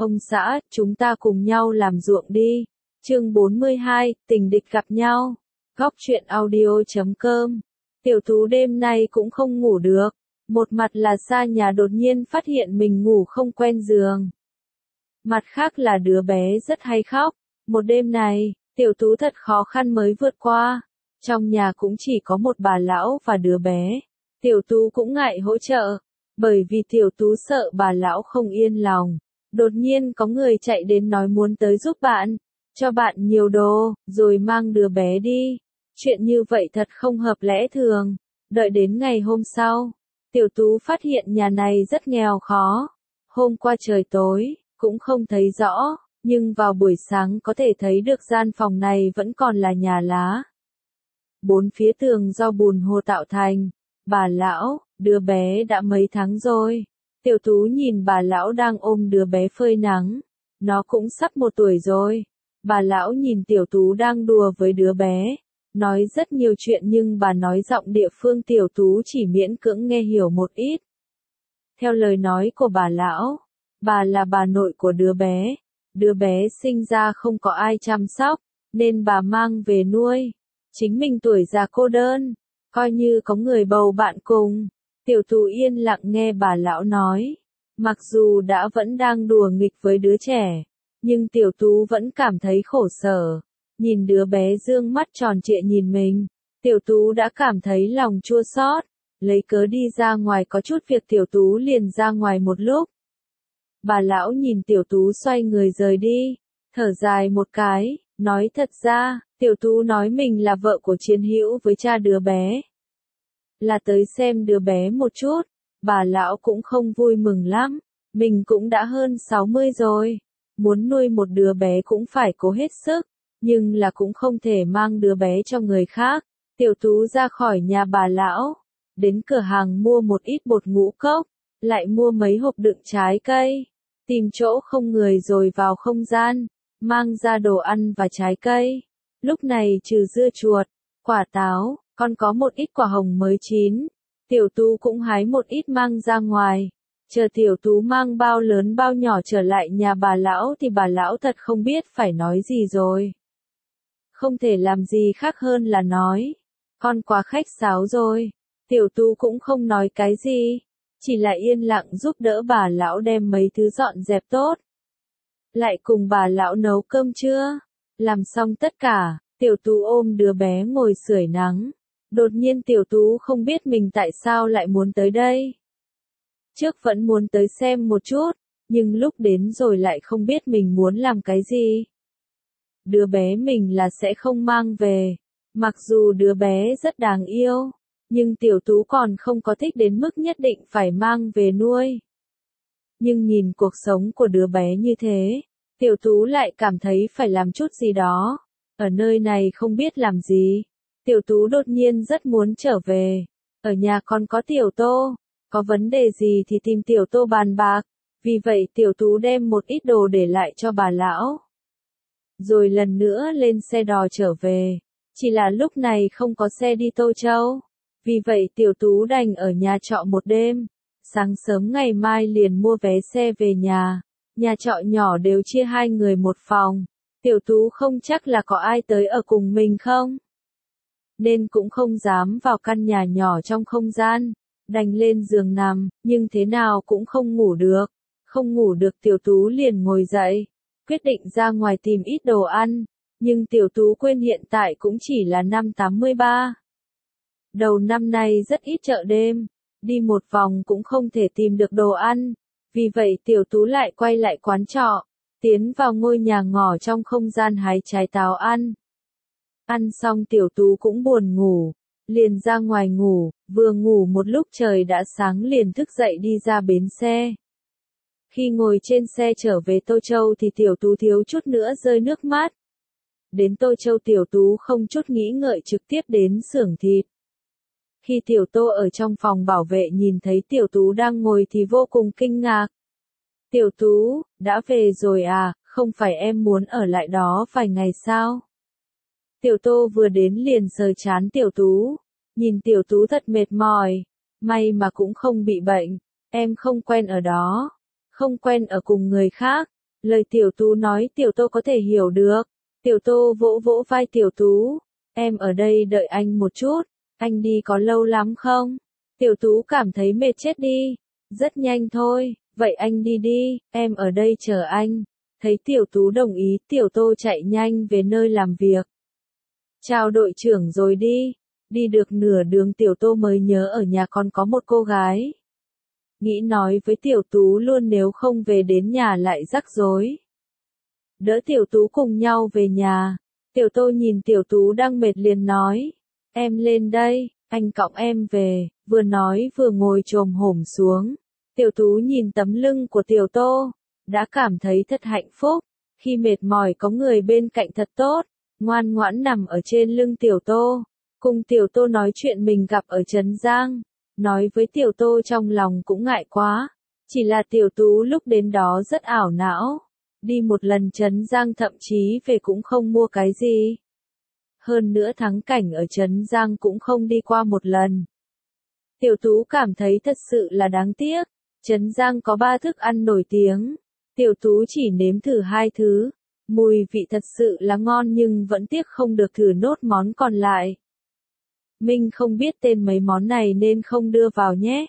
Ông xã, chúng ta cùng nhau làm ruộng đi. Chương 42, tình địch gặp nhau. Góc truyện audio.com. Tiểu Tú đêm nay cũng không ngủ được. Một mặt là xa nhà đột nhiên phát hiện mình ngủ không quen giường. Mặt khác là đứa bé rất hay khóc. Một đêm này, Tiểu Tú thật khó khăn mới vượt qua. Trong nhà cũng chỉ có một bà lão và đứa bé. Tiểu Tú cũng ngại hỗ trợ. Bởi vì Tiểu Tú sợ bà lão không yên lòng. Đột nhiên có người chạy đến nói muốn tới giúp bạn. Cho bạn nhiều đồ, rồi mang đứa bé đi. Chuyện như vậy thật không hợp lẽ thường. Đợi đến ngày hôm sau, Tiểu Tú phát hiện nhà này rất nghèo khó. Hôm qua trời tối, cũng không thấy rõ, nhưng vào buổi sáng có thể thấy được gian phòng này vẫn còn là nhà lá. Bốn phía tường do bùn hồ tạo thành. Bà lão, đứa bé đã mấy tháng rồi. Tiểu Tú nhìn bà lão đang ôm đứa bé phơi nắng. Nó cũng sắp 1 tuổi rồi. Bà lão nhìn Tiểu Tú đang đùa với đứa bé. Nói rất nhiều chuyện nhưng bà nói giọng địa phương Tiểu Tú chỉ miễn cưỡng nghe hiểu một ít. Theo lời nói của bà lão, bà là bà nội của đứa bé. Đứa bé sinh ra không có ai chăm sóc, nên bà mang về nuôi. Chính mình tuổi già cô đơn, coi như có người bầu bạn cùng. Tiểu Tú yên lặng nghe bà lão nói. Mặc dù đã vẫn đang đùa nghịch với đứa trẻ, nhưng Tiểu Tú vẫn cảm thấy khổ sở. Nhìn đứa bé dương mắt tròn trịa nhìn mình, Tiểu Tú đã cảm thấy lòng chua xót. Lấy cớ đi ra ngoài có chút việc Tiểu Tú liền ra ngoài một lúc. Bà lão nhìn Tiểu Tú xoay người rời đi, thở dài một cái, nói thật ra, Tiểu Tú nói mình là vợ của Chiến Hữu với cha đứa bé. Là tới xem đứa bé một chút, bà lão cũng không vui mừng lắm, mình cũng đã hơn 60 rồi, muốn nuôi một đứa bé cũng phải cố hết sức, nhưng là cũng không thể mang đứa bé cho người khác. Tiểu Tú ra khỏi nhà bà lão, đến cửa hàng mua một ít bột ngũ cốc, lại mua mấy hộp đựng trái cây, tìm chỗ không người rồi vào không gian, mang ra đồ ăn và trái cây. Lúc này trừ dưa chuột, quả táo, còn có một ít quả hồng mới chín. Tiểu Tú cũng hái một ít mang ra ngoài. Chờ Tiểu Tú mang bao lớn bao nhỏ trở lại nhà bà lão thì bà lão thật không biết phải nói gì rồi. Không thể làm gì khác hơn là nói. Con quá khách sáo rồi. Tiểu Tú cũng không nói cái gì. Chỉ là yên lặng giúp đỡ bà lão đem mấy thứ dọn dẹp tốt. Lại cùng bà lão nấu cơm trưa. Làm xong tất cả, Tiểu Tú ôm đứa bé ngồi sưởi nắng. Đột nhiên Tiểu Tú không biết mình tại sao lại muốn tới đây. Trước vẫn muốn tới xem một chút, nhưng lúc đến rồi lại không biết mình muốn làm cái gì. Đứa bé mình là sẽ không mang về. Mặc dù đứa bé rất đáng yêu, nhưng Tiểu Tú còn không có thích đến mức nhất định phải mang về nuôi. Nhưng nhìn cuộc sống của đứa bé như thế, Tiểu Tú lại cảm thấy phải làm chút gì đó. Ở nơi này không biết làm gì. Tiểu Tú đột nhiên rất muốn trở về. Ở nhà còn có Tiểu Tô. Có vấn đề gì thì tìm Tiểu Tô bàn bạc. Vì vậy Tiểu Tú đem một ít đồ để lại cho bà lão. Rồi lần nữa lên xe đò trở về. Chỉ là lúc này không có xe đi Tô Châu. Vì vậy Tiểu Tú đành ở nhà trọ một đêm. Sáng sớm ngày mai liền mua vé xe về nhà. Nhà trọ nhỏ đều chia 2 người một phòng. Tiểu Tú không chắc là có ai tới ở cùng mình không, nên cũng không dám vào căn nhà nhỏ trong không gian. Đành lên giường nằm, nhưng thế nào cũng không ngủ được. Không ngủ được Tiểu Tú liền ngồi dậy, quyết định ra ngoài tìm ít đồ ăn. Nhưng Tiểu Tú quên hiện tại cũng chỉ là năm 83. Đầu năm nay rất ít chợ đêm, đi một vòng cũng không thể tìm được đồ ăn. Vì vậy Tiểu Tú lại quay lại quán trọ, tiến vào ngôi nhà ngỏ trong không gian hái trái táo ăn. Ăn xong Tiểu Tú cũng buồn ngủ, liền ra ngoài ngủ, vừa ngủ một lúc trời đã sáng liền thức dậy đi ra bến xe. Khi ngồi trên xe trở về Tô Châu thì Tiểu Tú thiếu chút nữa rơi nước mắt. Đến Tô Châu Tiểu Tú không chút nghĩ ngợi trực tiếp đến xưởng thịt. Khi Tiểu Tô ở trong phòng bảo vệ nhìn thấy Tiểu Tú đang ngồi thì vô cùng kinh ngạc. Tiểu Tú, đã về rồi à, không phải em muốn ở lại đó vài ngày sao? Tiểu Tô vừa đến liền sờ trán Tiểu Tú, nhìn Tiểu Tú thật mệt mỏi, may mà cũng không bị bệnh, em không quen ở đó, không quen ở cùng người khác, Lời Tiểu Tú nói Tiểu Tô có thể hiểu được. Tiểu Tô vỗ vỗ vai Tiểu Tú. Em ở đây đợi anh một chút, anh đi có lâu lắm không? Tiểu Tú cảm thấy mệt chết đi. Rất nhanh thôi, vậy anh đi đi, em ở đây chờ anh. Thấy Tiểu Tú đồng ý, Tiểu Tô chạy nhanh về nơi làm việc. Chào đội trưởng rồi đi. Đi được nửa đường Tiểu Tô mới nhớ ở nhà còn có một cô gái. Nghĩ nói với Tiểu Tú luôn nếu không về đến nhà lại rắc rối. Đỡ Tiểu Tú cùng nhau về nhà. Tiểu Tô nhìn Tiểu Tú đang mệt liền nói. Em lên đây, anh cõng em về, vừa nói vừa ngồi chồm hổm xuống. Tiểu Tú nhìn tấm lưng của Tiểu Tô, đã cảm thấy thật hạnh phúc. Khi mệt mỏi có người bên cạnh thật tốt, ngoan ngoãn nằm ở trên lưng Tiểu Tô. Cùng Tiểu Tô nói chuyện mình gặp ở Trấn Giang. Nói với Tiểu Tô trong lòng cũng ngại quá. Chỉ là Tiểu Tú lúc đến đó rất ảo não. Đi một lần Trấn Giang thậm chí về cũng không mua cái gì. Hơn nữa thắng cảnh ở Trấn Giang cũng không đi qua một lần. Tiểu Tú cảm thấy thật sự là đáng tiếc. Trấn Giang có 3 thức ăn nổi tiếng. Tiểu Tú chỉ nếm thử 2 thứ. Mùi vị thật sự là ngon nhưng vẫn tiếc không được thử nốt món còn lại. Minh không biết tên mấy món này nên không đưa vào nhé.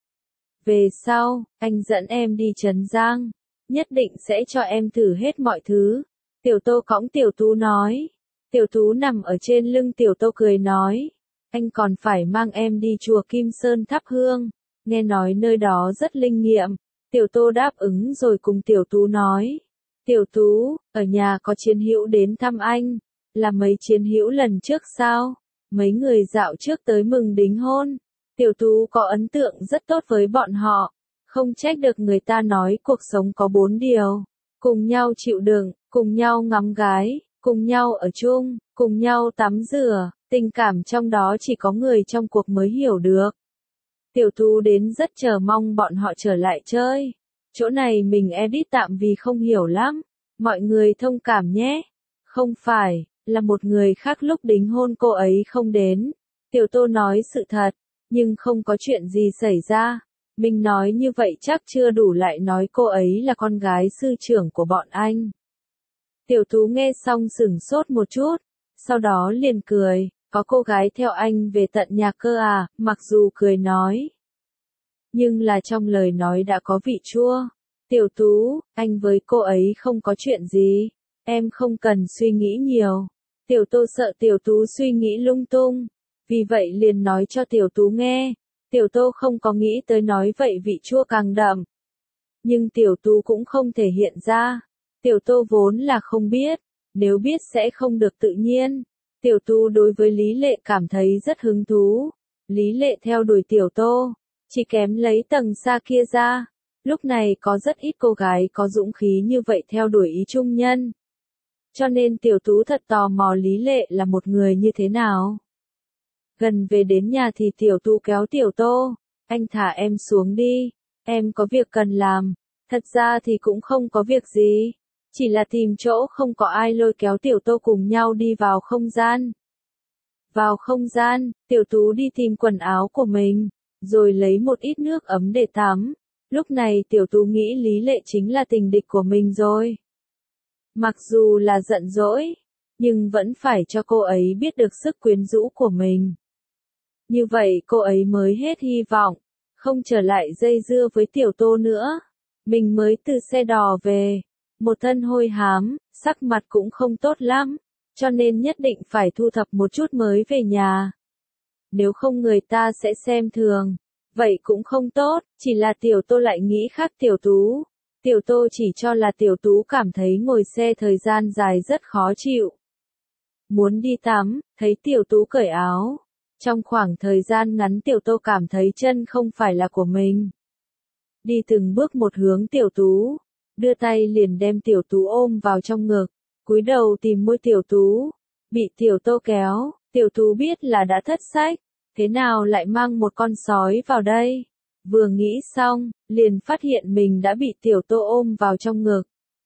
Về sau, anh dẫn em đi Trấn Giang. Nhất định sẽ cho em thử hết mọi thứ. Tiểu Tô cõng Tiểu Tú nói. Tiểu Tú nằm ở trên lưng Tiểu Tô cười nói. Anh còn phải mang em đi chùa Kim Sơn thắp hương. Nghe nói nơi đó rất linh nghiệm. Tiểu Tô đáp ứng rồi cùng Tiểu Tú nói. Tiểu Tú, ở nhà có chiến hữu đến thăm anh. Là mấy chiến hữu lần trước sao? Mấy người dạo trước tới mừng đính hôn. Tiểu Tú có ấn tượng rất tốt với bọn họ. Không trách được người ta nói cuộc sống có 4 điều. Cùng nhau chịu đựng, cùng nhau ngắm gái, cùng nhau ở chung, cùng nhau tắm rửa. Tình cảm trong đó chỉ có người trong cuộc mới hiểu được. Tiểu Tú đến rất chờ mong bọn họ trở lại chơi. Chỗ này mình edit tạm vì không hiểu lắm. Mọi người thông cảm nhé. Không phải, là một người khác lúc đính hôn cô ấy không đến. Tiểu Tô nói sự thật, nhưng không có chuyện gì xảy ra. Mình nói như vậy chắc chưa đủ lại nói cô ấy là con gái sư trưởng của bọn anh. Tiểu Tú nghe xong sửng sốt một chút, sau đó liền cười, có cô gái theo anh về tận nhà cơ à, mặc dù cười nói. Nhưng là trong lời nói đã có vị chua. Tiểu Tú, anh với cô ấy không có chuyện gì, em không cần suy nghĩ nhiều. Tiểu Tô sợ Tiểu Tú suy nghĩ lung tung, vì vậy liền nói cho Tiểu Tú nghe. Tiểu Tô không có nghĩ tới nói vậy vị chua càng đậm. Nhưng Tiểu Tú cũng không thể hiện ra. Tiểu Tô vốn là không biết, nếu biết sẽ không được tự nhiên. Tiểu Tú đối với Lý Lệ cảm thấy rất hứng thú. Lý Lệ theo đuổi Tiểu Tô, chỉ kém lấy tầng xa kia ra. Lúc này có rất ít cô gái có dũng khí như vậy theo đuổi ý trung nhân. Cho nên Tiểu Tú thật tò mò Lý Lệ là một người như thế nào. Gần về đến nhà thì Tiểu Tú kéo Tiểu Tô. Anh thả em xuống đi, em có việc cần làm. Thật ra thì cũng không có việc gì. Chỉ là tìm chỗ không có ai lôi kéo Tiểu Tô cùng nhau đi vào không gian. Vào không gian, Tiểu Tú đi tìm quần áo của mình, rồi lấy một ít nước ấm để tắm. Lúc này Tiểu Tú nghĩ Lý Lệ chính là tình địch của mình rồi. Mặc dù là giận dỗi, nhưng vẫn phải cho cô ấy biết được sức quyến rũ của mình. Như vậy cô ấy mới hết hy vọng, không trở lại dây dưa với Tiểu Tô nữa. Mình mới từ xe đò về, một thân hôi hám, sắc mặt cũng không tốt lắm, cho nên nhất định phải thu thập một chút mới về nhà. Nếu không người ta sẽ xem thường, vậy cũng không tốt, chỉ là Tiểu Tô lại nghĩ khác Tiểu Tú. Tiểu Tô chỉ cho là Tiểu Tú cảm thấy ngồi xe thời gian dài rất khó chịu. Muốn đi tắm, thấy Tiểu Tú cởi áo. Trong khoảng thời gian ngắn Tiểu Tô cảm thấy chân không phải là của mình. Đi từng bước một hướng Tiểu Tú, đưa tay liền đem Tiểu Tú ôm vào trong ngực, cúi đầu tìm môi Tiểu Tú, bị Tiểu Tô kéo, Tiểu Tú biết là đã thất sách, thế nào lại mang một con sói vào đây. Vừa nghĩ xong, liền phát hiện mình đã bị Tiểu Tô ôm vào trong ngực.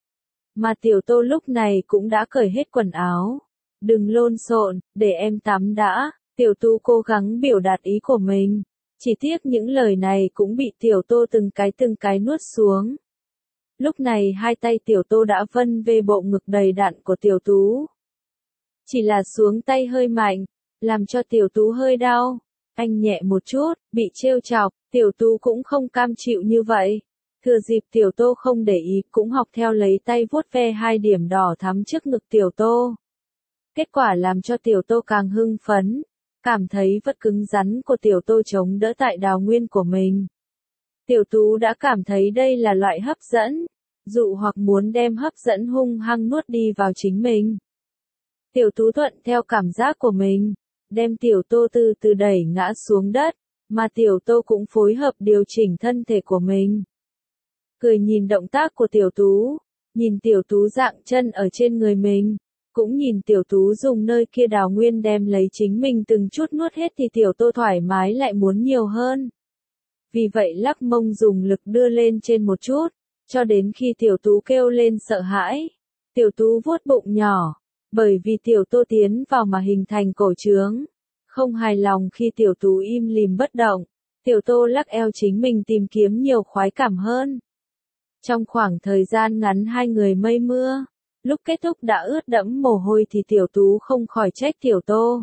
Mà Tiểu Tô lúc này cũng đã cởi hết quần áo. Đừng lộn xộn, để em tắm đã. Tiểu Tú cố gắng biểu đạt ý của mình. Chỉ tiếc những lời này cũng bị Tiểu Tô từng cái nuốt xuống. Lúc này hai tay Tiểu Tô đã vân về bộ ngực đầy đặn của Tiểu Tú. Chỉ là xuống tay hơi mạnh, làm cho Tiểu Tú hơi đau. Anh nhẹ một chút, bị trêu chọc, Tiểu Tú cũng không cam chịu như vậy. Thừa dịp Tiểu Tô không để ý cũng học theo lấy tay vuốt ve hai điểm đỏ thắm trước ngực Tiểu Tô. Kết quả làm cho Tiểu Tô càng hưng phấn, cảm thấy vật cứng rắn của Tiểu Tô chống đỡ tại đào nguyên của mình. Tiểu Tú đã cảm thấy đây là loại hấp dẫn, dụ hoặc muốn đem hấp dẫn hung hăng nuốt đi vào chính mình. Tiểu Tú thuận theo cảm giác của mình, đem Tiểu Tô từ từ đẩy ngã xuống đất, mà Tiểu Tô cũng phối hợp điều chỉnh thân thể của mình. Cười nhìn động tác của Tiểu Tú, nhìn Tiểu Tú dạng chân ở trên người mình, cũng nhìn Tiểu Tú dùng nơi kia đào nguyên đem lấy chính mình từng chút nuốt hết thì Tiểu Tô thoải mái lại muốn nhiều hơn. Vì vậy lắc mông dùng lực đưa lên trên một chút, cho đến khi Tiểu Tú kêu lên sợ hãi. Tiểu Tú vuốt bụng nhỏ, bởi vì Tiểu Tô tiến vào mà hình thành cổ trướng. Không hài lòng khi Tiểu Tú im lìm bất động, Tiểu Tô lắc eo chính mình tìm kiếm nhiều khoái cảm hơn. Trong khoảng thời gian ngắn hai người mây mưa, lúc kết thúc đã ướt đẫm mồ hôi thì Tiểu Tú không khỏi trách Tiểu Tô.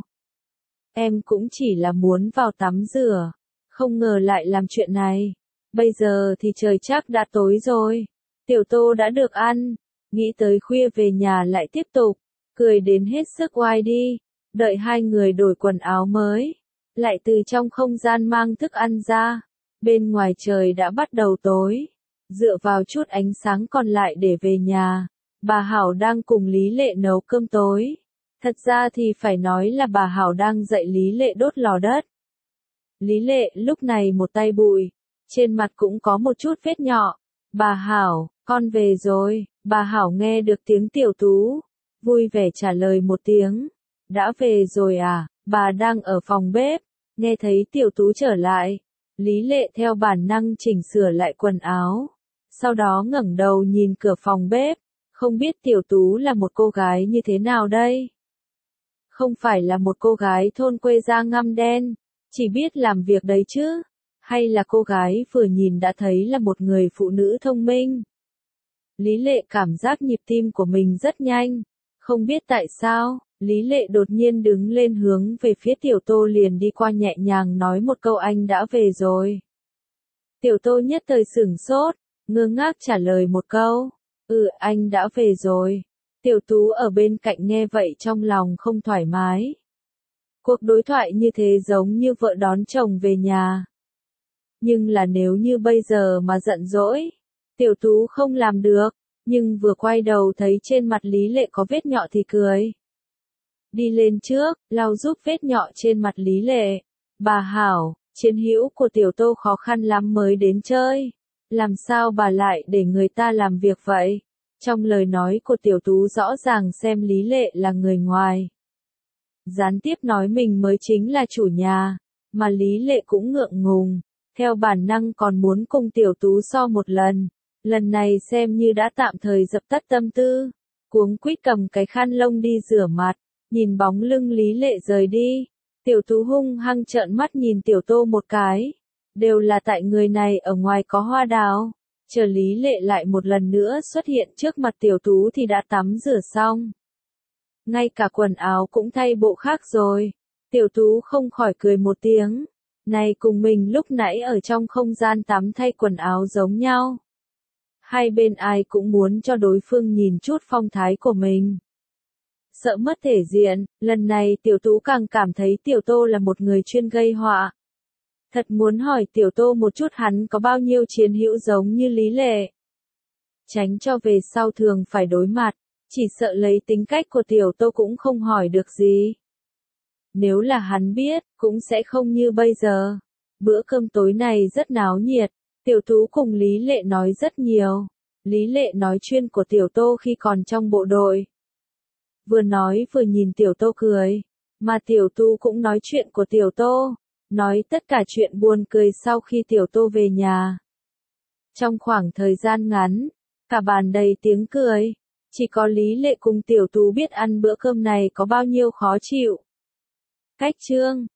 Em cũng chỉ là muốn vào tắm rửa, không ngờ lại làm chuyện này. Bây giờ thì trời chắc đã tối rồi. Tiểu Tô đã được ăn, nghĩ tới khuya về nhà lại tiếp tục, cười đến hết sức oai đi. Đợi hai người đổi quần áo mới, lại từ trong không gian mang thức ăn ra. Bên ngoài trời đã bắt đầu tối. Dựa vào chút ánh sáng còn lại để về nhà, bà Hảo đang cùng Lý Lệ nấu cơm tối. Thật ra thì phải nói là bà Hảo đang dạy Lý Lệ đốt lò đất. Lý Lệ lúc này một tay bụi, trên mặt cũng có một chút vết nhọ. Bà Hảo, con về rồi. Bà Hảo nghe được tiếng Tiểu Tú, vui vẻ trả lời một tiếng. Đã về rồi à? Bà đang ở phòng bếp. Nghe thấy Tiểu Tú trở lại, Lý Lệ theo bản năng chỉnh sửa lại quần áo. Sau đó ngẩng đầu nhìn cửa phòng bếp, không biết Tiểu Tú là một cô gái như thế nào đây? Không phải là một cô gái thôn quê da ngăm đen, chỉ biết làm việc đấy chứ? Hay là cô gái vừa nhìn đã thấy là một người phụ nữ thông minh? Lý Lệ cảm giác nhịp tim của mình rất nhanh. Không biết tại sao, Lý Lệ đột nhiên đứng lên hướng về phía Tiểu Tô liền đi qua nhẹ nhàng nói một câu anh đã về rồi. Tiểu Tô nhất thời sửng sốt, ngơ ngác trả lời một câu, anh đã về rồi. Tiểu Tú ở bên cạnh nghe vậy trong lòng không thoải mái. Cuộc đối thoại như thế giống như vợ đón chồng về nhà. Nhưng là nếu như bây giờ mà giận dỗi, Tiểu Tú không làm được, nhưng vừa quay đầu thấy trên mặt Lý Lệ có vết nhọ thì cười. Đi lên trước, lau giúp vết nhọ trên mặt Lý Lệ. Bà Hảo, chiến hữu của Tiểu Tô khó khăn lắm mới đến chơi. Làm sao bà lại để người ta làm việc vậy? Trong lời nói của Tiểu Tú rõ ràng xem Lý Lệ là người ngoài. Gián tiếp nói mình mới chính là chủ nhà, mà Lý Lệ cũng ngượng ngùng, theo bản năng còn muốn cùng Tiểu Tú so một lần. Lần này xem như đã tạm thời dập tắt tâm tư, cuống quýt cầm cái khăn lông đi rửa mặt, nhìn bóng lưng Lý Lệ rời đi. Tiểu Tú hung hăng trợn mắt nhìn Tiểu Tô một cái. Đều là tại người này ở ngoài có hoa đào. Chờ Lý Lệ lại một lần nữa xuất hiện trước mặt Tiểu Tú thì đã tắm rửa xong. Ngay cả quần áo cũng thay bộ khác rồi. Tiểu Tú không khỏi cười một tiếng. Này cùng mình lúc nãy ở trong không gian tắm thay quần áo giống nhau. Hai bên ai cũng muốn cho đối phương nhìn chút phong thái của mình. Sợ mất thể diện, lần này Tiểu Tú càng cảm thấy Tiểu Tô là một người chuyên gây họa. Thật muốn hỏi Tiểu Tô một chút hắn có bao nhiêu chiến hữu giống như Lý Lệ. Tránh cho về sau thường phải đối mặt, chỉ sợ lấy tính cách của Tiểu Tô cũng không hỏi được gì. Nếu là hắn biết, cũng sẽ không như bây giờ. Bữa cơm tối này rất náo nhiệt, Tiểu Tú cùng Lý Lệ nói rất nhiều. Lý Lệ nói chuyện của Tiểu Tô khi còn trong bộ đội. Vừa nói vừa nhìn Tiểu Tô cười, mà Tiểu Tú cũng nói chuyện của Tiểu Tô. Nói tất cả chuyện buồn cười sau khi Tiểu Tô về nhà. Trong khoảng thời gian ngắn, cả bàn đầy tiếng cười, chỉ có Lý Lệ cùng Tiểu Tú biết ăn bữa cơm này có bao nhiêu khó chịu. Cách chương